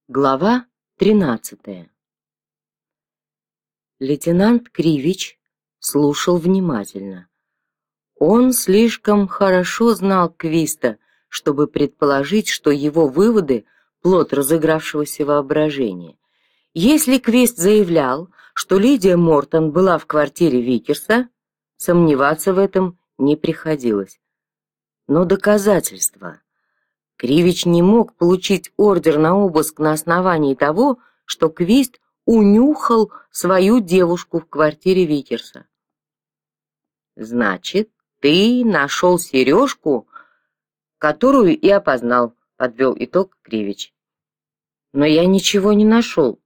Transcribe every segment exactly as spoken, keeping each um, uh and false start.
Глава тринадцатая. Лейтенант Кривич слушал внимательно. Он слишком хорошо знал Квиста, чтобы предположить, что его выводы — плод разыгравшегося воображения. Если Квист заявлял, что Лидия Мортон была в квартире Викерса, сомневаться в этом не приходилось. Но доказательства... Кривич не мог получить ордер на обыск на основании того, что Квист унюхал свою девушку в квартире Викерса. «Значит, ты нашел сережку, которую и опознал», — подвел итог Кривич. «Но я ничего не нашел».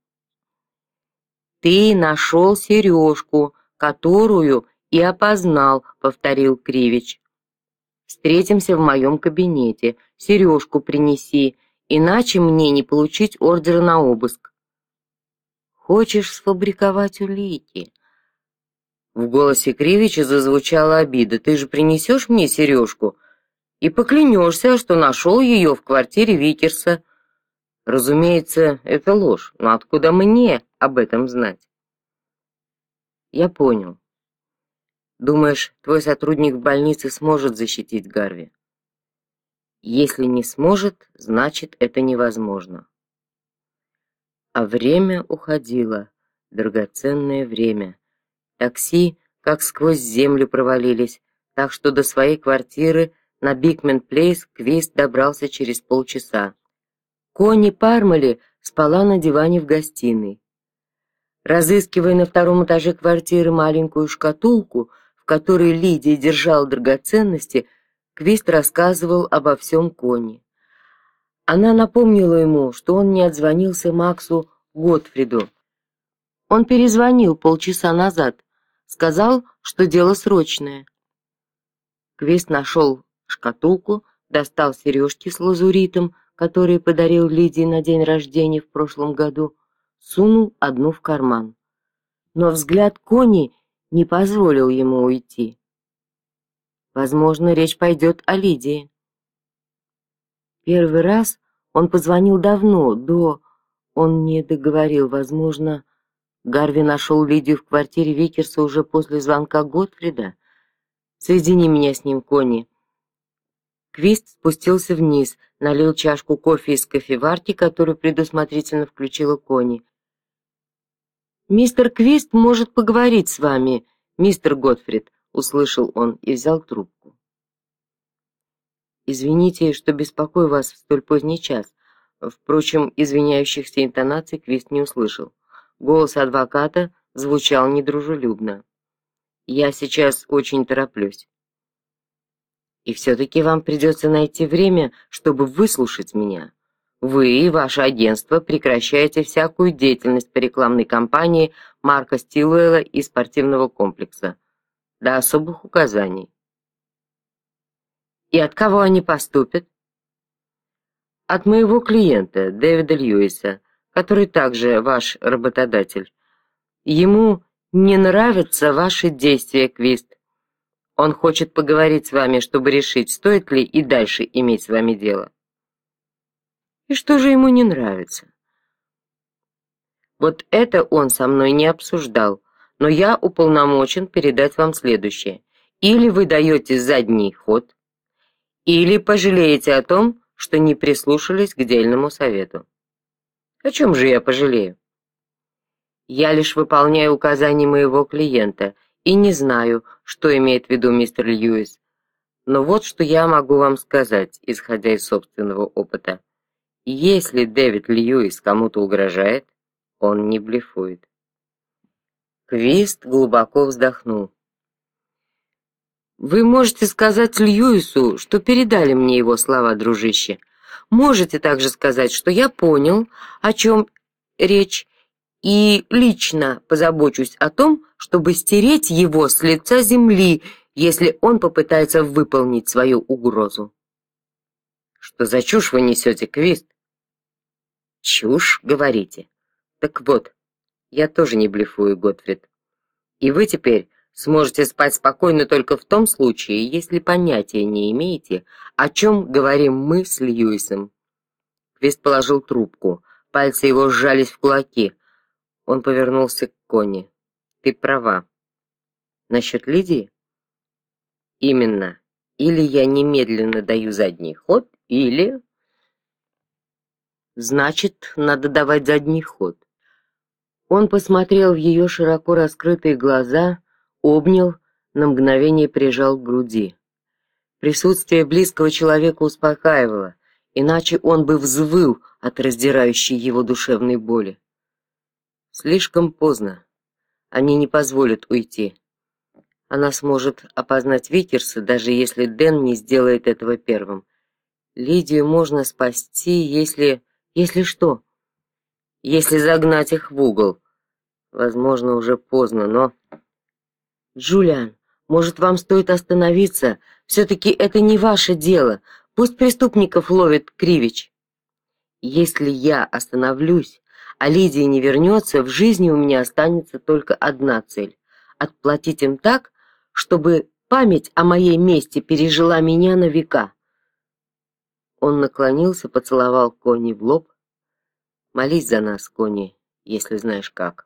«Ты нашел сережку, которую и опознал», — повторил Кривич. «Встретимся в моем кабинете. Сережку принеси, иначе мне не получить ордера на обыск». «Хочешь сфабриковать улики?» В голосе Кривича зазвучала обида. «Ты же принесешь мне сережку и поклянешься, что нашел ее в квартире Викерса». «Разумеется, это ложь, но откуда мне об этом знать?» «Я понял. Думаешь, твой сотрудник в больнице сможет защитить Гарви? Если не сможет, значит, это невозможно». А время уходило, драгоценное время. Такси как сквозь землю провалились, так что до своей квартиры на Бикмен-Плейс Квист добрался через полчаса. Конни Пармали спала на диване в гостиной. Разыскивая на втором этаже квартиры маленькую шкатулку, в которой Лидия держала драгоценности, Квист рассказывал обо всем Конни. Она напомнила ему, что он не отзвонился Максу Готфриду. Он перезвонил полчаса назад, сказал, что дело срочное. Квист нашел шкатулку, достал сережки с лазуритом, которые подарил Лидии на день рождения в прошлом году, сунул одну в карман. Но взгляд Конни не позволил ему уйти. Возможно, речь пойдет о Лидии. Первый раз он позвонил давно, до... Он не договорил, возможно, Гарви нашел Лидию в квартире Викерса уже после звонка Готфрида. «Соедини меня с ним, Конни». Квист спустился вниз, налил чашку кофе из кофеварки, которую предусмотрительно включила Конни. «Мистер Квист может поговорить с вами, мистер Готфрид», — услышал он и взял трубку. «Извините, что беспокою вас в столь поздний час». Впрочем, извиняющихся интонаций Квист не услышал. Голос адвоката звучал недружелюбно. «Я сейчас очень тороплюсь. И все-таки вам придется найти время, чтобы выслушать меня. Вы и ваше агентство прекращаете всякую деятельность по рекламной кампании Марка Стилуэлла и спортивного комплекса до особых указаний». «И от кого они поступят?» «От моего клиента, Дэвида Льюиса, который также ваш работодатель. Ему не нравятся ваши действия, Квист. Он хочет поговорить с вами, чтобы решить, стоит ли и дальше иметь с вами дело». «И что же ему не нравится?» «Вот это он со мной не обсуждал, но я уполномочен передать вам следующее. Или вы даете задний ход, или пожалеете о том, что не прислушались к дельному совету». «О чем же я пожалею?» «Я лишь выполняю указания моего клиента и не знаю, что имеет в виду мистер Льюис. Но вот что я могу вам сказать, исходя из собственного опыта. Если Дэвид Льюис кому-то угрожает, он не блефует». Квист глубоко вздохнул. «Вы можете сказать Льюису, что передали мне его слова, дружище. Можете также сказать, что я понял, о чем речь, и лично позабочусь о том, чтобы стереть его с лица земли, если он попытается выполнить свою угрозу». «Что за чушь вы несете, Квист?» «Чушь, говорите? Так вот, я тоже не блефую, Готфрид. И вы теперь сможете спать спокойно только в том случае, если понятия не имеете, о чем говорим мы с Льюисом». Квист положил трубку. Пальцы его сжались в кулаки. Он повернулся к Конни. «Ты права. Насчет Лидии?» «Именно. Или я немедленно даю задний ход, или...» «Значит, надо давать задний ход». Он посмотрел в ее широко раскрытые глаза, обнял, на мгновение прижал к груди. Присутствие близкого человека успокаивало, иначе он бы взвыл от раздирающей его душевной боли. Слишком поздно. Они не позволят уйти. Она сможет опознать Викерса, даже если Дэн не сделает этого первым. Лидию можно спасти, если... Если что? Если загнать их в угол. Возможно, уже поздно, но... Джулиан, может, вам стоит остановиться? Все-таки это не ваше дело. Пусть преступников ловит Кривич. Если я остановлюсь, а Лидия не вернется, в жизни у меня останется только одна цель — отплатить им так, чтобы память о моей мести пережила меня на века. Он наклонился, поцеловал Конни в лоб. Молись за нас, Конни, если знаешь как.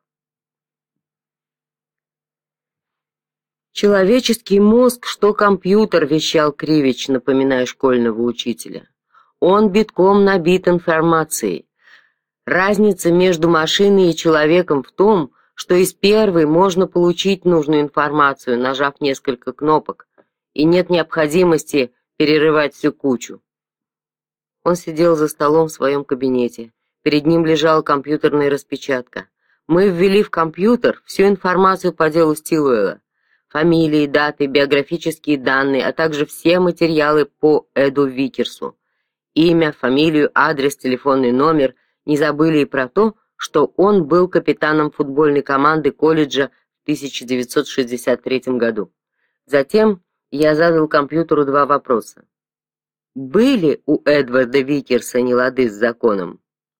Человеческий мозг, что компьютер, вещал Кривич, напоминая школьного учителя. Он битком набит информацией. Разница между машиной и человеком в том, что из первой можно получить нужную информацию, нажав несколько кнопок, и нет необходимости перерывать всю кучу. Он сидел за столом в своем кабинете. Перед ним лежала компьютерная распечатка. Мы ввели в компьютер всю информацию по делу Стилуэлла. Фамилии, даты, биографические данные, а также все материалы по Эду Викерсу. Имя, фамилию, адрес, телефонный номер. Не забыли и про то, что он был капитаном футбольной команды колледжа в тысяча девятьсот шестьдесят третьем году. Затем я задал компьютеру два вопроса. Были у Эдварда Викерса нелады с законом?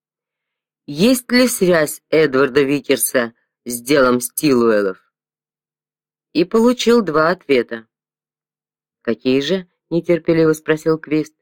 Есть ли связь Эдварда Викерса с делом Стилуэллов? И получил два ответа. «Какие же?» — нетерпеливо спросил Квист.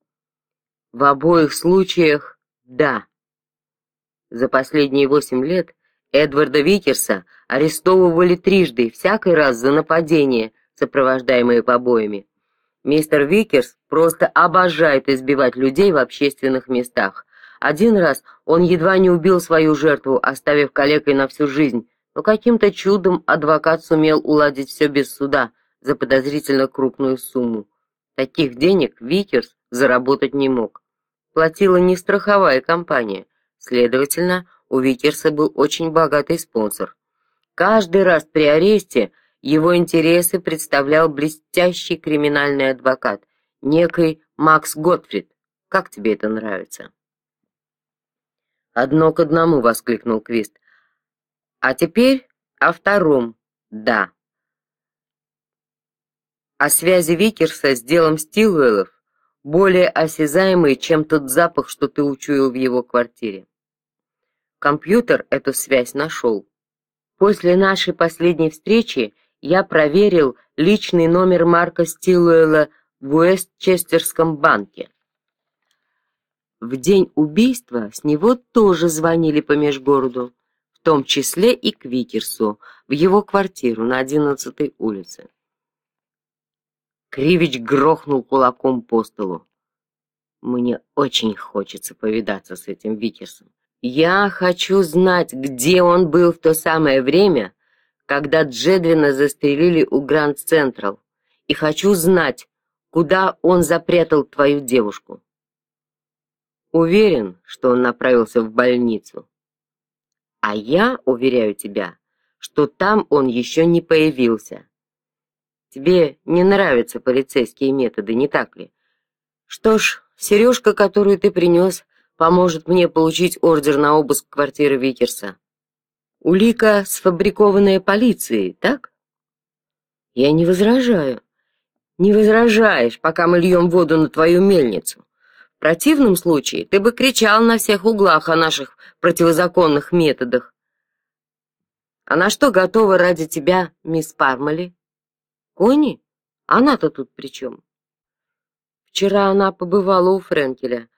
«В обоих случаях — да. За последние восемь лет Эдварда Викерса арестовывали трижды, всякий раз за нападения, сопровождаемые побоями. Мистер Викерс просто обожает избивать людей в общественных местах. Один раз он едва не убил свою жертву, оставив калекой на всю жизнь, но каким-то чудом адвокат сумел уладить все без суда за подозрительно крупную сумму. Таких денег Викерс заработать не мог. Платила не страховая компания. Следовательно, у Викерса был очень богатый спонсор. Каждый раз при аресте его интересы представлял блестящий криминальный адвокат, некий Макс Готфрид. Как тебе это нравится? «Одно к одному», — воскликнул Квист. «А теперь о втором, да. О связи Викерса с делом Стилуэллов, более осязаемый, чем тот запах, что ты учуял в его квартире. Компьютер эту связь нашел. После нашей последней встречи я проверил личный номер Марка Стилуэлла в Уэстчестерском банке. В день убийства с него тоже звонили по межгороду, в том числе и к Викерсу, в его квартиру на одиннадцатой улице. Кривич грохнул кулаком по столу. Мне очень хочется повидаться с этим Викерсом. Я хочу знать, где он был в то самое время, когда Джедвина застрелили у Гранд Централ, и хочу знать, куда он запрятал твою девушку. Уверен, что он направился в больницу. А я уверяю тебя, что там он еще не появился. Тебе не нравятся полицейские методы, не так ли? Что ж, сережка, которую ты принес, поможет мне получить ордер на обыск квартиры Викерса. Улика, сфабрикованная полицией, так? Я не возражаю. Не возражаешь, пока мы льем воду на твою мельницу. В противном случае ты бы кричал на всех углах о наших противозаконных методах. А на что готова ради тебя мисс Пармали? Конни? Она-то тут при чем? Вчера она побывала у Френкеля.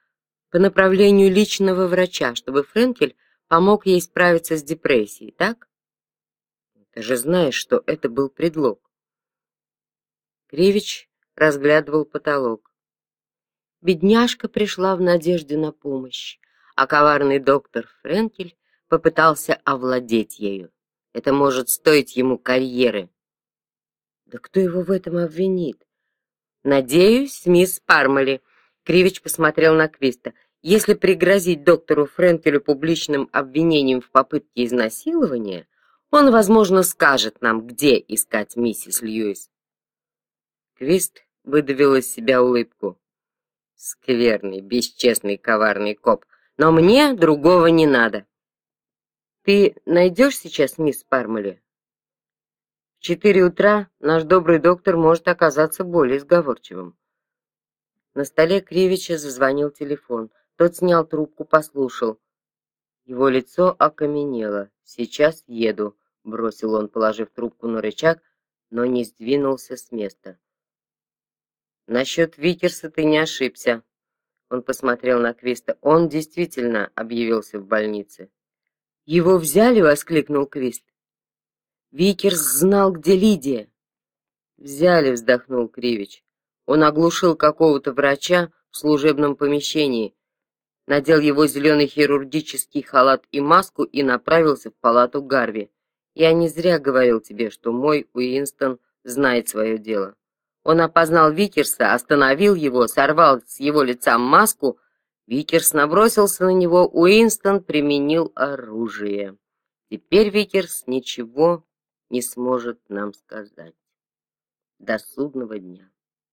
по направлению личного врача, чтобы Френкель помог ей справиться с депрессией, так? Ты же знаешь, что это был предлог. Кривич разглядывал потолок. Бедняжка пришла в надежде на помощь, а коварный доктор Френкель попытался овладеть ею. Это может стоить ему карьеры. Да кто его в этом обвинит? Надеюсь, мисс Пармали. Кривич посмотрел на Квиста. Если пригрозить доктору Френкелю публичным обвинением в попытке изнасилования, он, возможно, скажет нам, где искать миссис Льюис. Квист выдавил из себя улыбку. Скверный, бесчестный, коварный коп. Но мне другого не надо. Ты найдешь сейчас мисс Пармали? В четыре утра наш добрый доктор может оказаться более сговорчивым. На столе Кривича зазвонил телефон. Тот снял трубку, послушал. Его лицо окаменело. «Сейчас еду», — бросил он, положив трубку на рычаг, но не сдвинулся с места. «Насчет Викерса ты не ошибся». Он посмотрел на Квиста. «Он действительно объявился в больнице». «Его взяли?» — воскликнул Квист. «Викерс знал, где Лидия». «Взяли», — вздохнул Кривич. «Он оглушил какого-то врача в служебном помещении, надел его зеленый хирургический халат и маску и направился в палату Гарви. Я не зря говорил тебе, что мой Уинстон знает свое дело. Он опознал Викерса, остановил его, сорвал с его лица маску. Викерс набросился на него, Уинстон применил оружие. Теперь Викерс ничего не сможет нам сказать. До судного дня».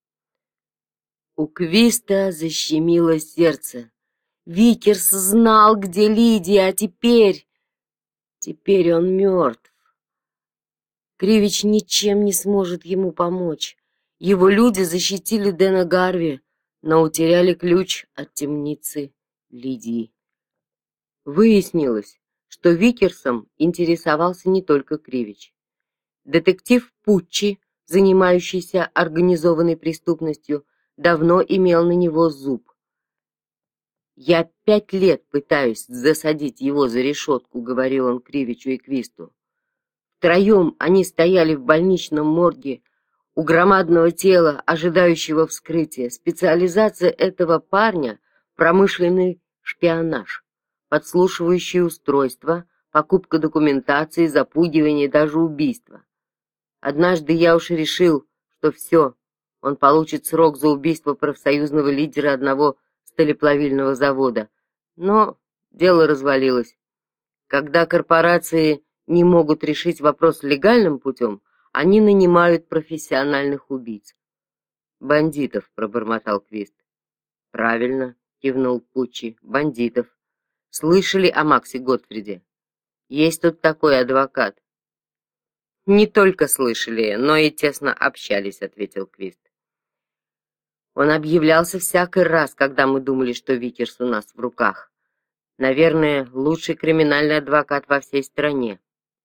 У Квиста защемило сердце. Викерс знал, где Лидия, а теперь... Теперь он мертв. Кривич ничем не сможет ему помочь. Его люди защитили Дэна Гарви, но утеряли ключ от темницы Лидии. Выяснилось, что Викерсом интересовался не только Кривич. Детектив Пуччи, занимающийся организованной преступностью, давно имел на него зуб. «Я пять лет пытаюсь засадить его за решетку», — говорил он Кривичу и Квисту. Втроем они стояли в больничном морге у громадного тела, ожидающего вскрытия. Специализация этого парня — промышленный шпионаж, подслушивающие устройства, покупка документации, запугивание, даже убийство. Однажды я уж решил, что все, он получит срок за убийство профсоюзного лидера одного сталеплавильного завода. Но дело развалилось. Когда корпорации не могут решить вопрос легальным путем, они нанимают профессиональных убийц. «Бандитов», — пробормотал Квист. «Правильно», — кивнул Пуччи, — «бандитов. Слышали о Максе Готфриде? Есть тут такой адвокат». «Не только слышали, но и тесно общались», — ответил Квист. «Он объявлялся всякий раз, когда мы думали, что Викерс у нас в руках. Наверное, лучший криминальный адвокат во всей стране».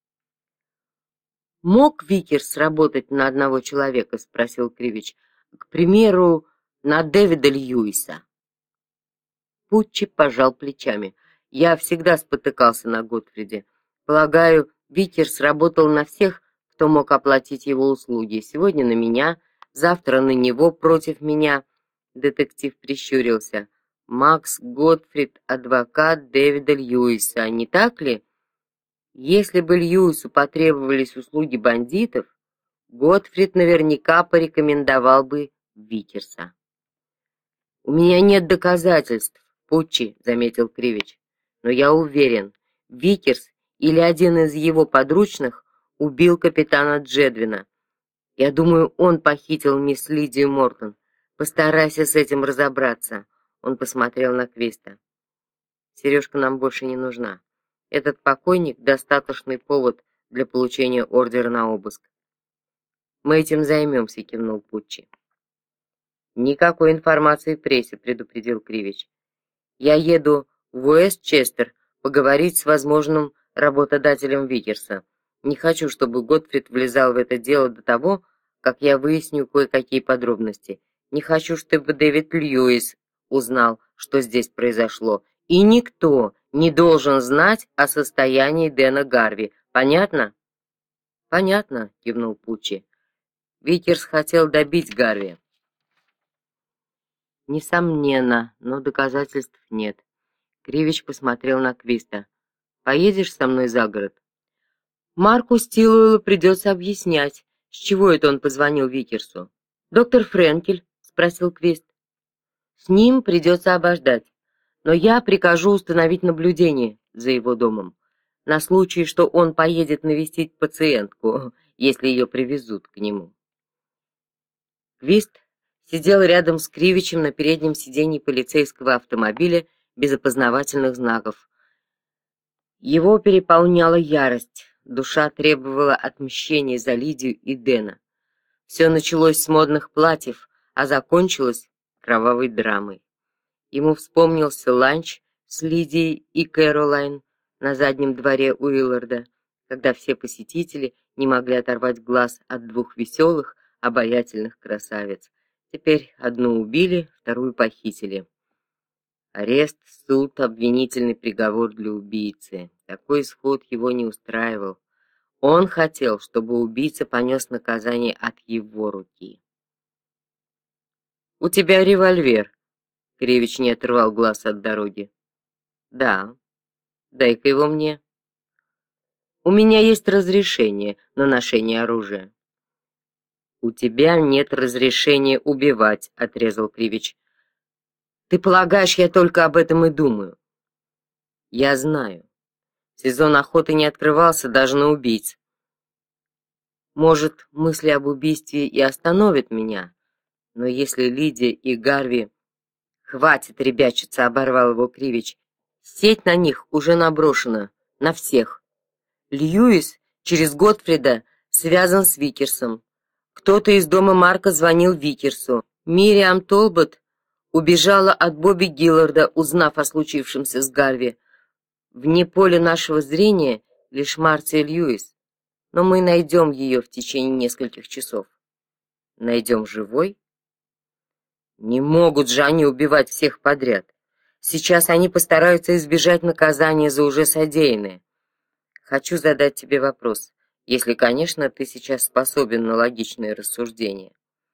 «Мог Викерс работать на одного человека?» — спросил Кривич. «К примеру, на Дэвида Льюиса». Пуччи пожал плечами. «Я всегда спотыкался на Готфриде. Полагаю, Викерс работал на всех, кто мог оплатить его услуги. Сегодня на меня, завтра на него против меня». Детектив прищурился. «Макс Готфрид, адвокат Дэвида Льюиса, не так ли? Если бы Льюису потребовались услуги бандитов, Готфрид наверняка порекомендовал бы Викерса». «У меня нет доказательств, Пуччи», — заметил Кривич. «Но я уверен, Викерс или один из его подручных убил капитана Джедвина. Я думаю, он похитил мисс Лидию Мортон. Постарайся с этим разобраться». Он посмотрел на Квиста. «Сережка нам больше не нужна. Этот покойник — достаточный повод для получения ордера на обыск». «Мы этим займемся», — кивнул Пуччи. «Никакой информации в прессе», — предупредил Кривич. «Я еду в Уэстчестер поговорить с возможным работодателем Викерса. Не хочу, чтобы Готфрид влезал в это дело до того, как я выясню кое-какие подробности. Не хочу, чтобы Дэвид Льюис узнал, что здесь произошло, и никто не должен знать о состоянии Дэна Гарви. Понятно? Понятно, кивнул Пуччи. Викерс хотел добить Гарви. Несомненно, но доказательств нет. Кривич посмотрел на Квиста. Поедешь со мной за город? Марку Стилуэллу придется объяснять, с чего это он позвонил Викерсу. «Доктор Френкель?» — спросил Квист. «С ним придется обождать, но я прикажу установить наблюдение за его домом, на случай, что он поедет навестить пациентку, если ее привезут к нему». Квист сидел рядом с Кривичем на переднем сиденье полицейского автомобиля без опознавательных знаков. Его переполняла ярость, душа требовала отмщения за Лидию и Дэна. Все началось с модных платьев, а закончилось кровавой драмой. Ему вспомнился ланч с Лидией и Кэролайн на заднем дворе Уилларда, когда все посетители не могли оторвать глаз от двух веселых, обаятельных красавиц. Теперь одну убили, вторую похитили. Арест, суд, обвинительный приговор для убийцы. Такой исход его не устраивал. Он хотел, чтобы убийца понес наказание от его руки. «У тебя револьвер», — Кривич не отрывал глаз от дороги. «Да. Дай-ка его мне». «У меня есть разрешение на ношение оружия». «У тебя нет разрешения убивать», — отрезал Кривич. «Ты полагаешь, я только об этом и думаю?» «Я знаю. Сезон охоты не открывался даже на убийц. Может, мысли об убийстве и остановят меня, но если Лидия и Гарви...» «Хватит ребячиться», — оборвал его Кривич. «Сеть на них уже наброшена, на всех. Льюис через Готфрида связан с Викерсом. Кто-то из дома Марка звонил Викерсу. Мириам Толбот убежала от Бобби Гилларда, узнав о случившемся с Гарви. Вне поля нашего зрения лишь Марция Льюис, но мы найдем ее в течение нескольких часов». «Найдем живой?» «Не могут же они убивать всех подряд. Сейчас они постараются избежать наказания за уже содеянное. Хочу задать тебе вопрос, если, конечно, ты сейчас способен на логичное рассуждение.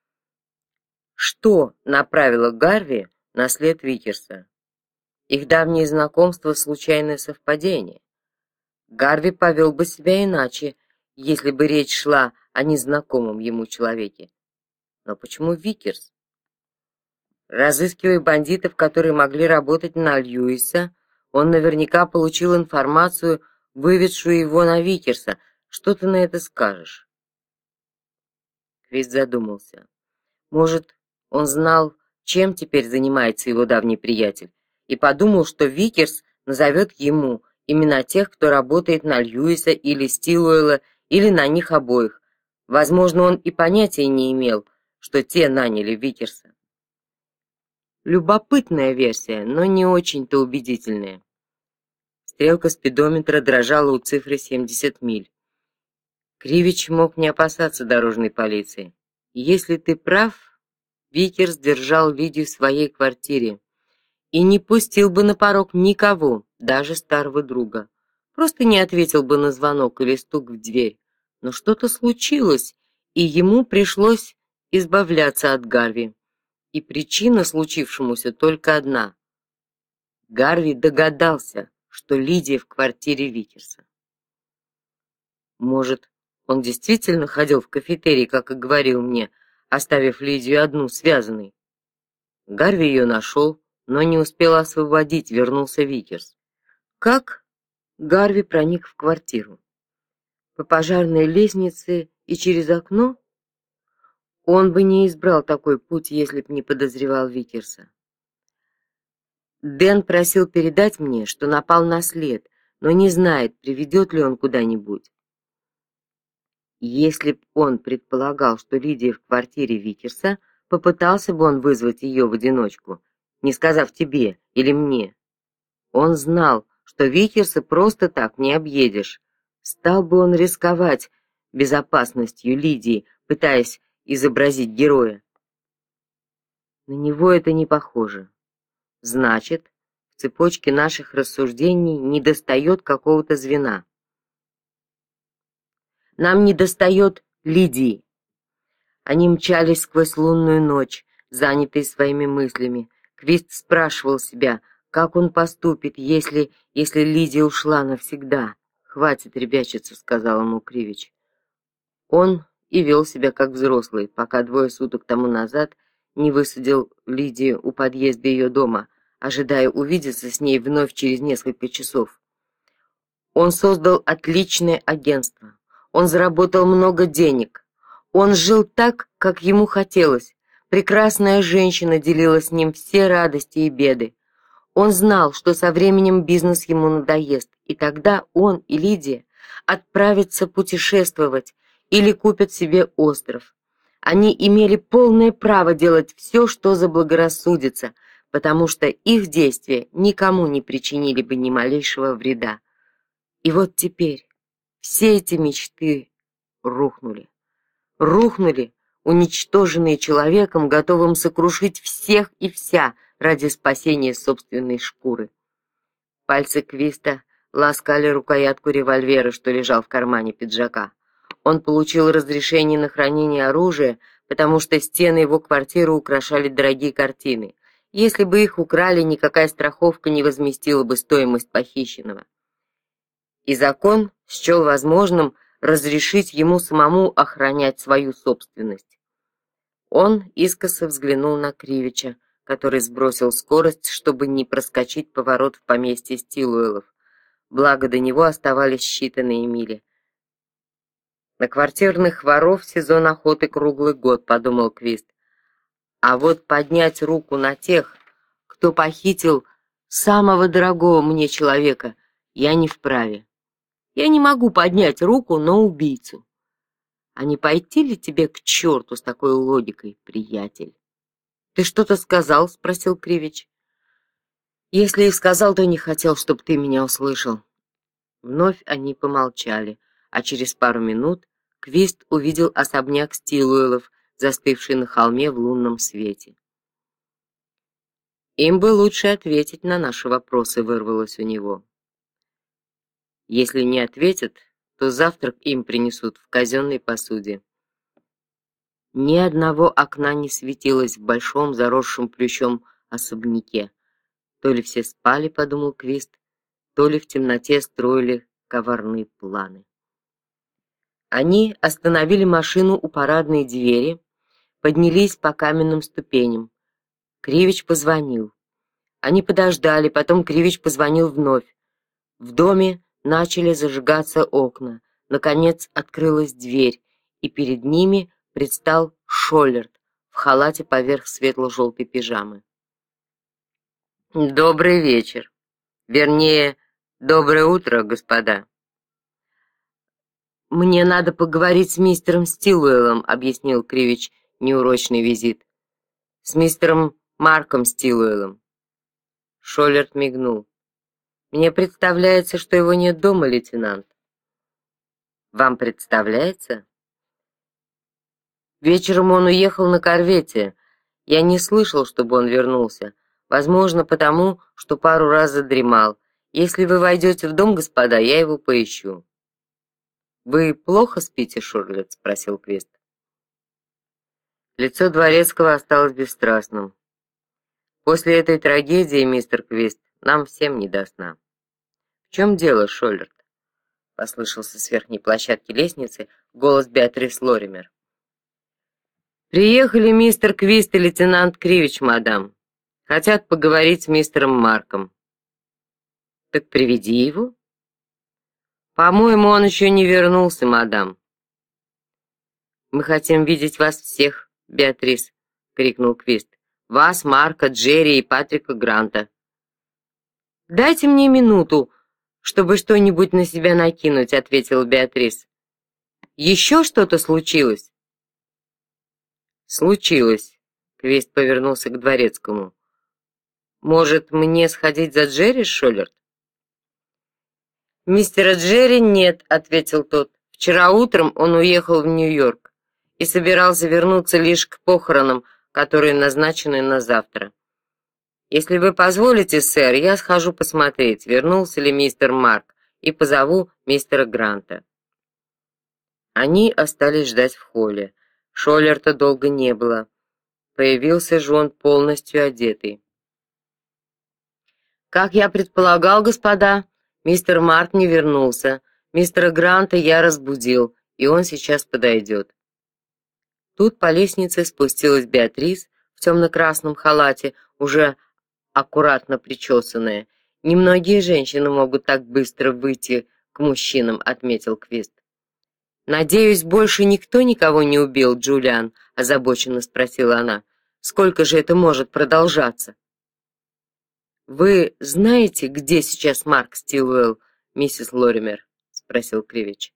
Что направило Гарви на след Викерса? Их давнее знакомство — случайное совпадение. Гарви повел бы себя иначе, если бы речь шла о незнакомом ему человеке. Но почему Викерс? Разыскивая бандитов, которые могли работать на Льюиса, он наверняка получил информацию, выведшую его на Викерса. Что ты на это скажешь?» Квист задумался. Может, он знал, чем теперь занимается его давний приятель, и подумал, что Викерс назовет ему имена тех, кто работает на Льюиса или Стилуэлла, или на них обоих. Возможно, он и понятия не имел, что те наняли Викерса. Любопытная версия, но не очень-то убедительная. Стрелка спидометра дрожала у цифры семьдесят миль. Кривич мог не опасаться дорожной полиции. Если ты прав, Викерс держал Лидию в своей квартире и не пустил бы на порог никого, даже старого друга. Просто не ответил бы на звонок или стук в дверь. Но что-то случилось, и ему пришлось избавляться от Гарви. И причина случившемуся только одна. Гарви догадался, что Лидия в квартире Викерса. Может, он действительно ходил в кафетерий, как и говорил мне, оставив Лидию одну связанной. Гарви ее нашел, но не успел освободить, вернулся Викерс. Как Гарви проник в квартиру? По пожарной лестнице и через окно? Он бы не избрал такой путь, если б не подозревал Викерса. Дэн просил передать мне, что напал на след, но не знает, приведет ли он куда-нибудь. Если б он предполагал, что Лидия в квартире Викерса, попытался бы он вызвать ее в одиночку, не сказав тебе или мне. Он знал, что Викерса просто так не объедешь. Стал бы он рисковать безопасностью Лидии, пытаясь изобразить героя. На него это не похоже. Значит, в цепочке наших рассуждений недостает какого-то звена. Нам недостает Лидии. Они мчались сквозь лунную ночь, занятые своими мыслями. Квист спрашивал себя, как он поступит, если, если Лидия ушла навсегда. «Хватит ребячиться», — сказал ему Кривич. Он и вел себя как взрослый, пока двое суток тому назад не высадил Лидию у подъезда ее дома, ожидая увидеться с ней вновь через несколько часов. Он создал отличное агентство. Он заработал много денег. Он жил так, как ему хотелось. Прекрасная женщина делила с ним все радости и беды. Он знал, что со временем бизнес ему надоест, и тогда он и Лидия отправятся путешествовать или купят себе остров. Они имели полное право делать все, что заблагорассудится, потому что их действия никому не причинили бы ни малейшего вреда. И вот теперь все эти мечты рухнули. Рухнули, уничтоженные человеком, готовым сокрушить всех и вся ради спасения собственной шкуры. Пальцы Квиста ласкали рукоятку револьвера, что лежал в кармане пиджака. Он получил разрешение на хранение оружия, потому что стены его квартиры украшали дорогие картины. Если бы их украли, никакая страховка не возместила бы стоимость похищенного. И закон счел возможным разрешить ему самому охранять свою собственность. Он искоса взглянул на Кривича, который сбросил скорость, чтобы не проскочить поворот в поместье Стилуэлов. Благо до него оставались считанные мили. На квартирных воров сезон охоты круглый год, подумал Квист. А вот поднять руку на тех, кто похитил самого дорогого мне человека, я не вправе. Я не могу поднять руку на убийцу. А не пойти ли тебе к черту с такой логикой, приятель? Ты что-то сказал? Спросил Кривич. Если и сказал, то не хотел, чтобы ты меня услышал. Вновь они помолчали, а через пару минут Квист увидел особняк Стилуэлов, застывший на холме в лунном свете. Им бы лучше ответить на наши вопросы, вырвалось у него. Если не ответят, то завтрак им принесут в казенной посуде. Ни одного окна не светилось в большом заросшем плющом особняке. То ли все спали, подумал Квист, то ли в темноте строили коварные планы. Они остановили машину у парадной двери, поднялись по каменным ступеням. Кривич позвонил. Они подождали, потом Кривич позвонил вновь. В доме начали зажигаться окна. Наконец открылась дверь, и перед ними предстал Шоллерт в халате поверх светло-желтой пижамы. «Добрый вечер. Вернее, доброе утро, господа». «Мне надо поговорить с мистером Стилуэлом», — объяснил Кривич неурочный визит. «С мистером Марком Стилуэлом». Шоллерт мигнул. «Мне представляется, что его нет дома, лейтенант». «Вам представляется?» «Вечером он уехал на корвете. Я не слышал, чтобы он вернулся. Возможно, потому, что пару раз задремал. Если вы войдете в дом, господа, я его поищу». «Вы плохо спите, Шоллерт?» — спросил Квист. Лицо дворецкого осталось бесстрастным. «После этой трагедии, мистер Квист, нам всем не до сна». «В чем дело, Шоллерт?» — послышался с верхней площадки лестницы голос Беатрис Лоример. «Приехали мистер Квист и лейтенант Кривич, мадам. Хотят поговорить с мистером Марком». «Так приведи его». «По-моему, он еще не вернулся, мадам». «Мы хотим видеть вас всех, Беатрис», — крикнул Квист. «Вас, Марка, Джерри и Патрика Гранта». «Дайте мне минуту, чтобы что-нибудь на себя накинуть», — ответила Беатрис. «Еще что-то случилось?» «Случилось», — Квист повернулся к дворецкому. «Может, мне сходить за Джерри, Шоллерт?» «Мистера Джерри нет», — ответил тот. «Вчера утром он уехал в Нью-Йорк и собирался вернуться лишь к похоронам, которые назначены на завтра. «Если вы позволите, сэр, я схожу посмотреть, вернулся ли мистер Марк, и позову мистера Гранта». Они остались ждать в холле. Шоллерта долго не было. Появился же он полностью одетый. «Как я предполагал, господа, мистер Марк не вернулся. Мистера Гранта я разбудил, и он сейчас подойдет». Тут по лестнице спустилась Беатрис в темно-красном халате, уже аккуратно причесанная. «Немногие женщины могут так быстро выйти к мужчинам», — отметил Квист. «Надеюсь, больше никто никого не убил, Джулиан?» — озабоченно спросила она. «Сколько же это может продолжаться?» «Вы знаете, где сейчас Марк Стилуэлл, миссис Лоример?» — спросил Кривич.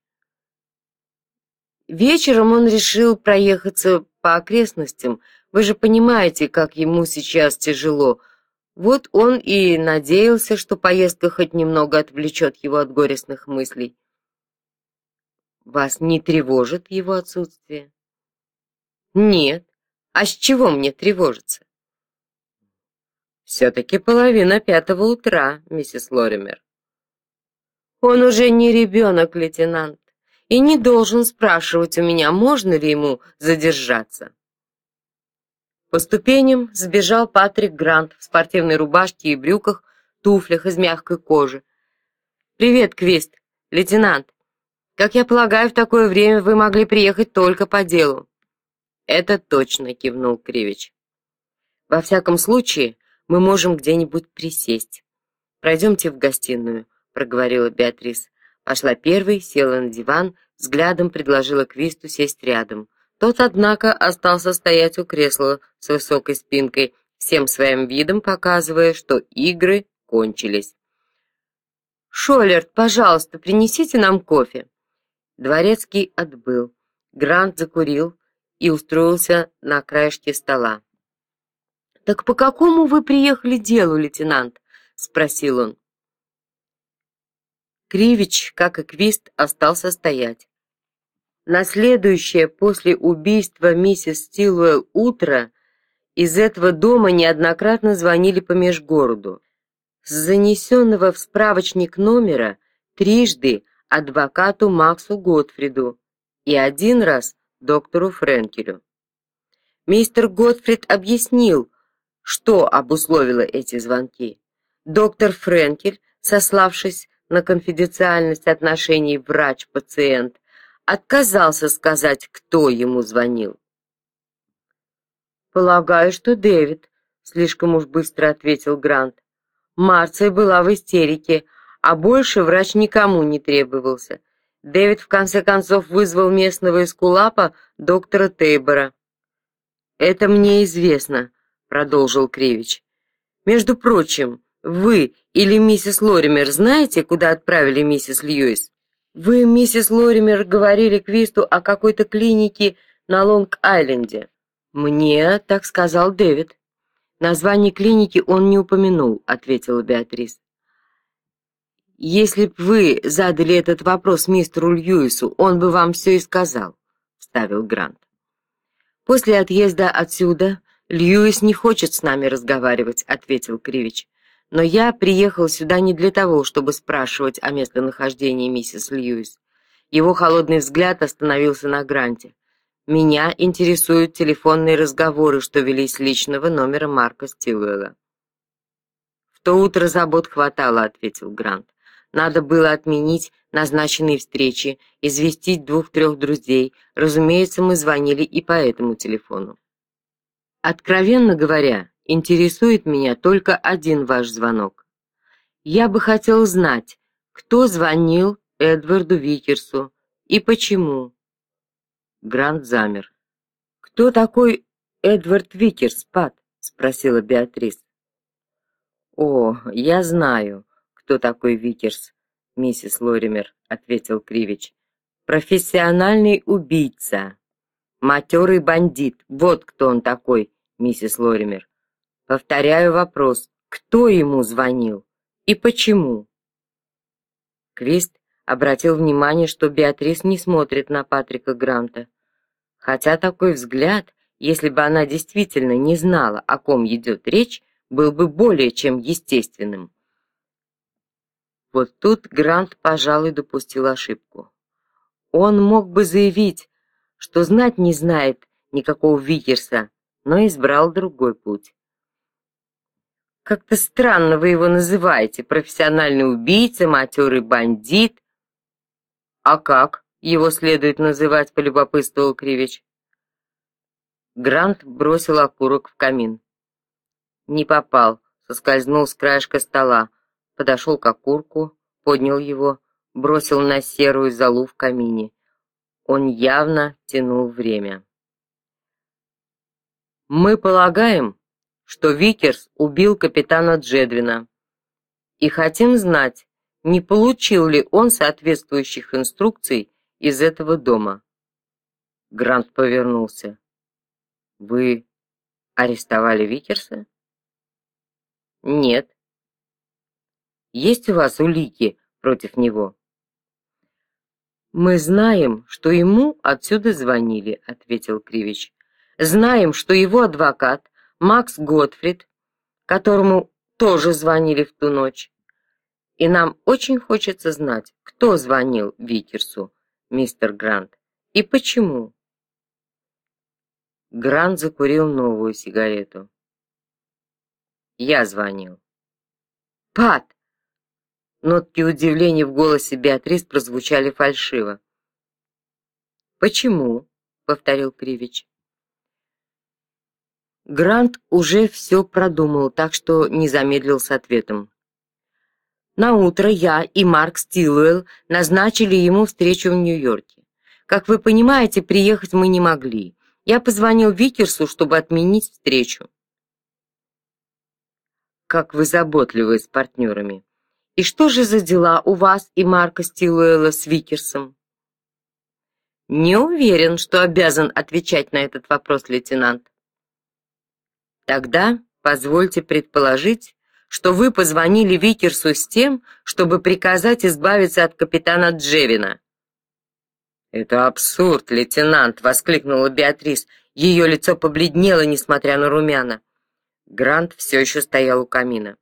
«Вечером он решил проехаться по окрестностям. Вы же понимаете, как ему сейчас тяжело. Вот он и надеялся, что поездка хоть немного отвлечет его от горестных мыслей». «Вас не тревожит его отсутствие?» «Нет. А с чего мне тревожиться?» «Все-таки половина пятого утра, миссис Лоример». «Он уже не ребенок, лейтенант, и не должен спрашивать у меня, можно ли ему задержаться». По ступеням сбежал Патрик Грант в спортивной рубашке и брюках, туфлях из мягкой кожи. «Привет, Квист, лейтенант. Как я полагаю, в такое время вы могли приехать только по делу». «Это точно», — кивнул Кривич. «Во всяком случае, мы можем где-нибудь присесть. Пройдемте в гостиную», — проговорила Беатрис. Пошла первой, села на диван, взглядом предложила Квисту сесть рядом. Тот, однако, остался стоять у кресла с высокой спинкой, всем своим видом показывая, что игры кончились. «Шоллерт, пожалуйста, принесите нам кофе». Дворецкий отбыл. Грант закурил и устроился на краешке стола. «Так по какому вы приехали делу, лейтенант?» — спросил он. Кривич, как и Квист, остался стоять. На следующее после убийства миссис Стилуэлл утро из этого дома неоднократно звонили по межгороду. С занесенного в справочник номера трижды адвокату Максу Готфриду и один раз доктору Френкелю. Мистер Готфрид объяснил, что обусловило эти звонки. Доктор Френкель, сославшись на конфиденциальность отношений врач-пациент, отказался сказать, кто ему звонил. «Полагаю, что Дэвид», — слишком уж быстро ответил Грант. «Марция была в истерике, а больше врач никому не требовался. Дэвид в конце концов вызвал местного эскулапа доктора Тейбора». «Это мне известно», — продолжил Кривич. «Между прочим, вы или миссис Лоример знаете, куда отправили миссис Льюис? Вы, миссис Лоример, говорили Квисту о какой-то клинике на Лонг-Айленде». «Мне так сказал Дэвид». «Название клиники он не упомянул», — ответила Беатрис. «Если б вы задали этот вопрос мистеру Льюису, он бы вам все и сказал», — вставил Грант. «После отъезда отсюда Льюис не хочет с нами разговаривать», — ответил Кривич. «Но я приехал сюда не для того, чтобы спрашивать о местонахождении миссис Льюис». Его холодный взгляд остановился на Гранте. «Меня интересуют телефонные разговоры, что велись с личного номера Марка Стилуэлла». «В то утро забот хватало», — ответил Грант. «Надо было отменить назначенные встречи, известить двух-трех друзей. Разумеется, мы звонили и по этому телефону. Откровенно говоря, интересует меня только один ваш звонок. Я бы хотел знать, кто звонил Эдварду Викерсу и почему». Грант замер. «Кто такой Эдвард Викерс, Пат?» — спросила Беатрис. «О, я знаю, кто такой Викерс, миссис Лоример», — ответил Кривич. «Профессиональный убийца, матерый бандит, вот кто он такой, миссис Лоример. Повторяю вопрос, кто ему звонил и почему?» Квист обратил внимание, что Беатрис не смотрит на Патрика Гранта. Хотя такой взгляд, если бы она действительно не знала, о ком идет речь, был бы более чем естественным. Вот тут Грант, пожалуй, допустил ошибку. Он мог бы заявить, что знать не знает никакого Викерса, но избрал другой путь. «Как-то странно вы его называете, профессиональный убийца, матерый бандит». «А как его следует называть?» — полюбопытствовал Кривич. Грант бросил окурок в камин. Не попал, соскользнул с краешка стола, подошел к окурку, поднял его, бросил на серую золу в камине. Он явно тянул время. «Мы полагаем, что Викерс убил капитана Джедвина, и хотим знать, не получил ли он соответствующих инструкций из этого дома». Грант повернулся. «Вы арестовали Викерса?» «Нет». «Есть у вас улики против него?» «Мы знаем, что ему отсюда звонили», — ответил Кривич. «Знаем, что его адвокат Макс Готфрид, которому тоже звонили в ту ночь. И нам очень хочется знать, кто звонил Викерсу, мистер Грант, и почему». Грант закурил новую сигарету. «Я звонил». «Пат!» Нотки удивления в голосе Беатрис прозвучали фальшиво. «Почему?» — повторил Кривич. Грант уже все продумал, так что не замедлил с ответом. «Наутро я и Марк Стилуэлл назначили ему встречу в Нью-Йорке. Как вы понимаете, приехать мы не могли. Я позвонил Викерсу, чтобы отменить встречу». «Как вы заботливы с партнерами. И что же за дела у вас и Марка Стилуэлла с Викерсом?» «Не уверен, что обязан отвечать на этот вопрос, лейтенант». «Тогда позвольте предположить, что вы позвонили Викерсу с тем, чтобы приказать избавиться от капитана Джевина». «Это абсурд, лейтенант!» — воскликнула Беатрис. Ее лицо побледнело, несмотря на румяна. Грант все еще стоял у камина.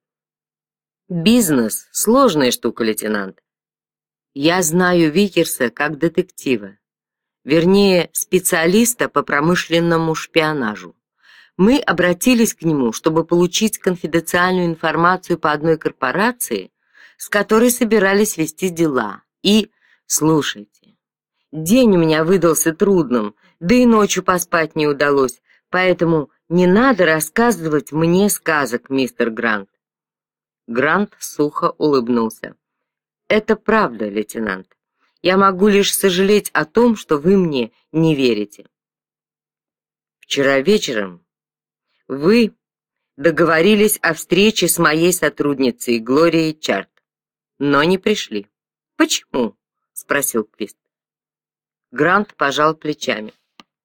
«Бизнес — сложная штука, лейтенант. Я знаю Викерса как детектива, вернее, специалиста по промышленному шпионажу. Мы обратились к нему, чтобы получить конфиденциальную информацию по одной корпорации, с которой собирались вести дела. И, слушайте, день у меня выдался трудным, да и ночью поспать не удалось, поэтому не надо рассказывать мне сказок, мистер Грант». Грант сухо улыбнулся. «Это правда, лейтенант. Я могу лишь сожалеть о том, что вы мне не верите. Вчера вечером вы договорились о встрече с моей сотрудницей Глорией Чарт, но не пришли. Почему?» — спросил Квист. Грант пожал плечами.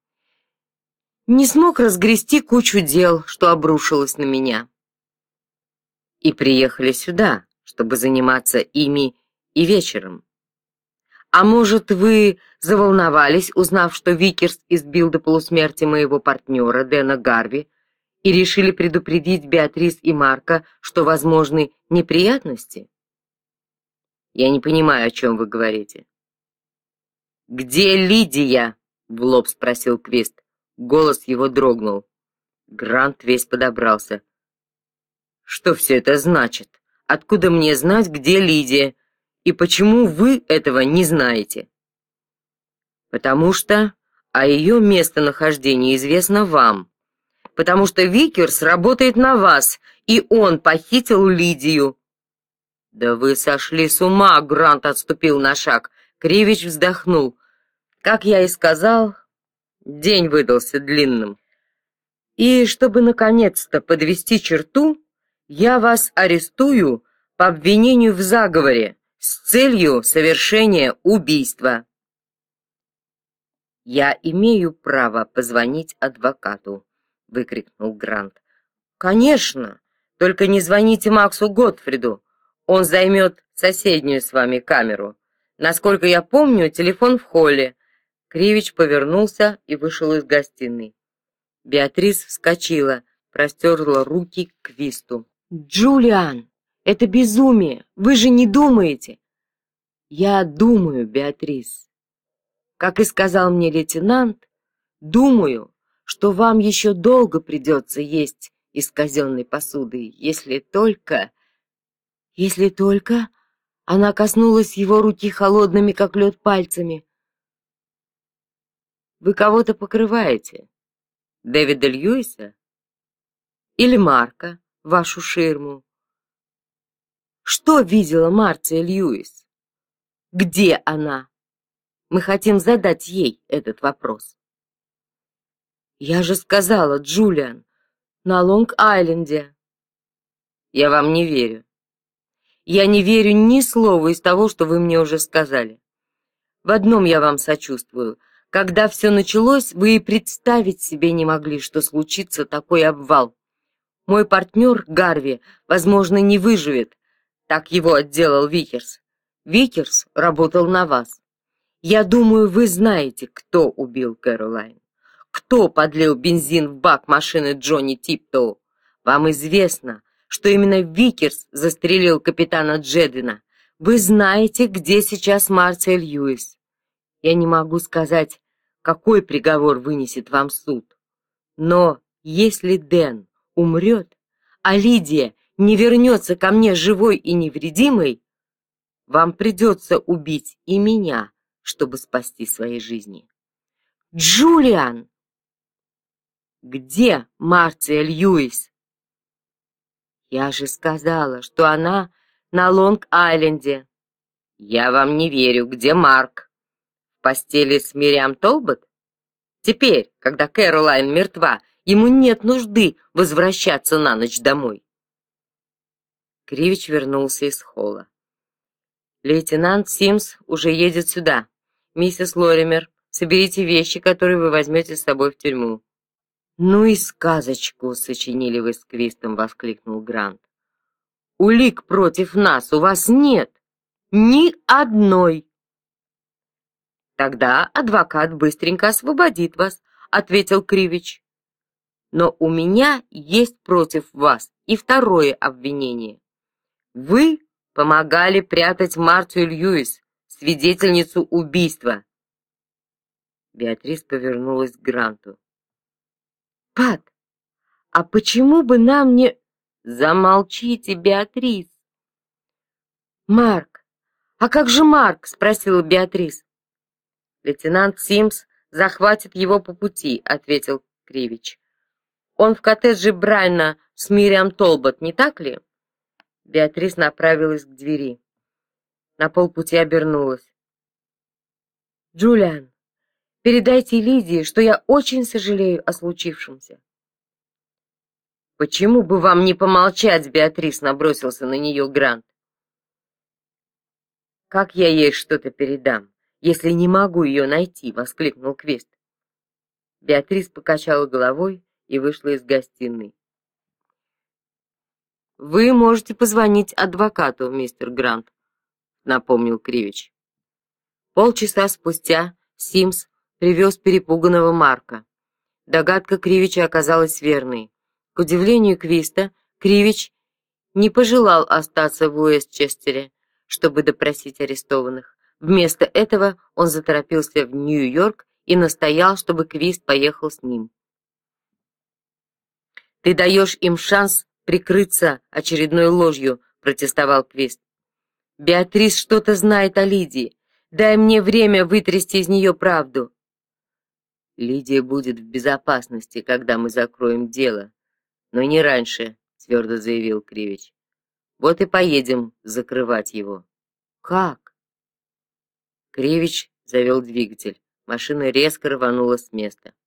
«Не смог разгрести кучу дел, что обрушилось на меня. И приехали сюда, чтобы заниматься ими и вечером. А может, вы заволновались, узнав, что Викерс избил до полусмерти моего партнера Дэна Гарви, и решили предупредить Беатрис и Марка, что возможны неприятности?» «Я не понимаю, о чем вы говорите». «Где Лидия?» — в лоб спросил Квист. Голос его дрогнул. Грант весь подобрался. «Что все это значит? Откуда мне знать, где Лидия? И почему вы этого не знаете?» «Потому что о ее местонахождении известно вам. Потому что Викерс работает на вас, и он похитил Лидию». «Да вы сошли с ума!» — Грант отступил на шаг. Кривич вздохнул. «Как я и сказал, день выдался длинным. И чтобы наконец-то подвести черту, я вас арестую по обвинению в заговоре с целью совершения убийства». «Я имею право позвонить адвокату», — выкрикнул Грант. «Конечно, только не звоните Максу Готфриду, он займет соседнюю с вами камеру. Насколько я помню, телефон в холле». Кривич повернулся и вышел из гостиной. Беатрис вскочила, простерла руки к Квисту. «Джулиан, это безумие! Вы же не думаете!» «Я думаю, Беатрис. Как и сказал мне лейтенант, думаю, что вам еще долго придется есть из казенной посуды, если только...» «Если только...» Она коснулась его руки холодными, как лед, пальцами. «Вы кого-то покрываете? Дэвида Льюиса? Или Марка, вашу ширму?» «Что видела Марция Льюис? Где она? Мы хотим задать ей этот вопрос». «Я же сказала, Джулиан, на Лонг-Айленде». «Я вам не верю. Я не верю ни слова из того, что вы мне уже сказали. В одном я вам сочувствую. Когда все началось, вы и представить себе не могли, что случится такой обвал. Мой партнер Гарви, возможно, не выживет. Так его отделал Викерс. Викерс работал на вас. Я думаю, вы знаете, кто убил Кэролайн. Кто подлил бензин в бак машины Джонни Типтоу. Вам известно, что именно Викерс застрелил капитана Джедвина. Вы знаете, где сейчас Марция Льюис. Я не могу сказать, какой приговор вынесет вам суд. Но если Дэн умрет, а Лидия не вернется ко мне живой и невредимой, вам придется убить и меня, чтобы спасти свои жизни. Джулиан! Где Марция Льюис? Я же сказала, что она на Лонг-Айленде. Я вам не верю. Где Марк? В постели с Мириам Толбот? Теперь, когда Кэролайн мертва, ему нет нужды возвращаться на ночь домой. Кривич вернулся из холла. Лейтенант Симс уже едет сюда. Миссис Лоример, соберите вещи, которые вы возьмете с собой в тюрьму. Ну и сказочку сочинили вы с Квистом, воскликнул Грант. Улик против нас у вас нет. Ни одной. Тогда адвокат быстренько освободит вас, ответил Кривич. Но у меня есть против вас и второе обвинение. Вы помогали прятать Марцию Льюис, свидетельницу убийства. Беатрис повернулась к Гранту. Пат, а почему бы нам не... Замолчите, Беатрис. Марк, а как же Марк? Спросила Беатрис. Лейтенант Симс захватит его по пути, ответил Кривич. Он в коттедже Брайана с Мириам Толбот, не так ли? Беатрис направилась к двери. На полпути обернулась. Джулиан, передайте Лидии, что я очень сожалею о случившемся. Почему бы вам не помолчать, Беатрис, набросился на нее Грант. Как я ей что-то передам, если не могу ее найти, воскликнул Квист. Беатрис покачала головой и вышла из гостиной. Вы можете позвонить адвокату, мистер Грант, напомнил Кривич. Полчаса спустя Симс привез перепуганного Марка. Догадка Кривича оказалась верной. К удивлению Квиста, Кривич не пожелал остаться в Уэстчестере, чтобы допросить арестованных. Вместо этого он заторопился в Нью-Йорк и настоял, чтобы Квист поехал с ним. «Ты даешь им шанс прикрыться очередной ложью», — протестовал Квист. «Беатрис что-то знает о Лидии. Дай мне время вытрясти из нее правду». «Лидия будет в безопасности, когда мы закроем дело, но не раньше», — твердо заявил Кривич. «Вот и поедем закрывать его». «Как?» Кривич завел двигатель. Машина резко рванула с места.